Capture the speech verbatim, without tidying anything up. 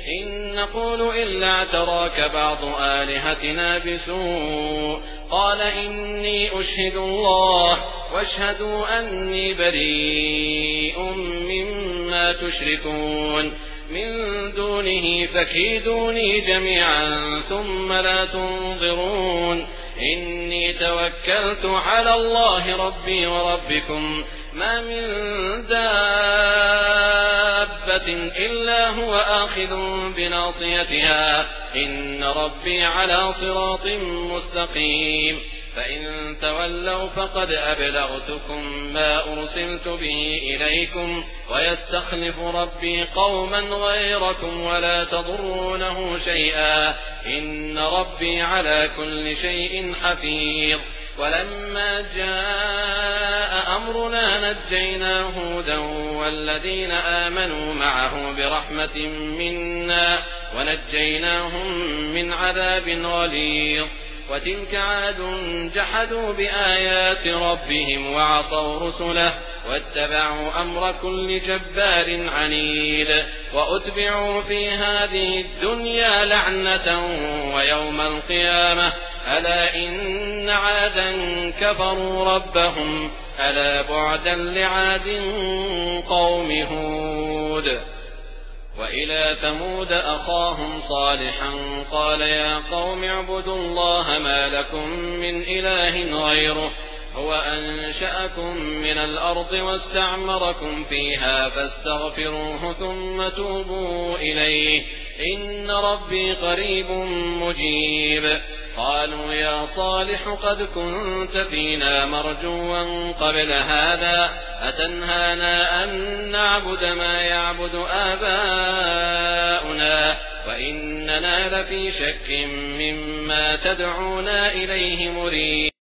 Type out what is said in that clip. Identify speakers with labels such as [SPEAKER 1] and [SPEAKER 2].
[SPEAKER 1] إن نقول إلا اعتراك بعض آلهتنا بسوء قال إني أشهد الله واشهدوا أني بريء مما تشركون من دونه فكيدوني جميعا ثم لا تنظرون إني توكلت على الله ربي وربكم ما من دابة إلا هو آخذ بناصيتها إن ربي على صراط مستقيم فإن تولوا فقد أبلغتكم ما أرسلت به إليكم ويستخلف ربي قوما غيركم ولا تضرونه شيئا إن ربي على كل شيء حفيظ ولما جاء أمرنا نجينا هودا والذين آمنوا معه برحمة منا ونجيناهم من عذاب غليظ وتلك عاد جحدوا بآيات ربهم وعصوا رسله واتبعوا أمر كل جبار عنيد وأتبعوا في هذه الدنيا لعنة ويوم القيامة ألا إن عادا كفروا ربهم ألا بعدا لعاد قوم هود وإلى ثمود أخاهم صالحا قال يا قوم اعبدوا الله ما لكم من إله غيره هو أنشأكم من الأرض واستعمركم فيها فاستغفروه ثم توبوا إليه إن ربي قريب مجيب قالوا يا صالح قد كنت فينا مرجوا قبل هذا أتنهانا أن نعبد ما يعبد آباؤنا وإننا لفي شك مما تدعونا إليه مريب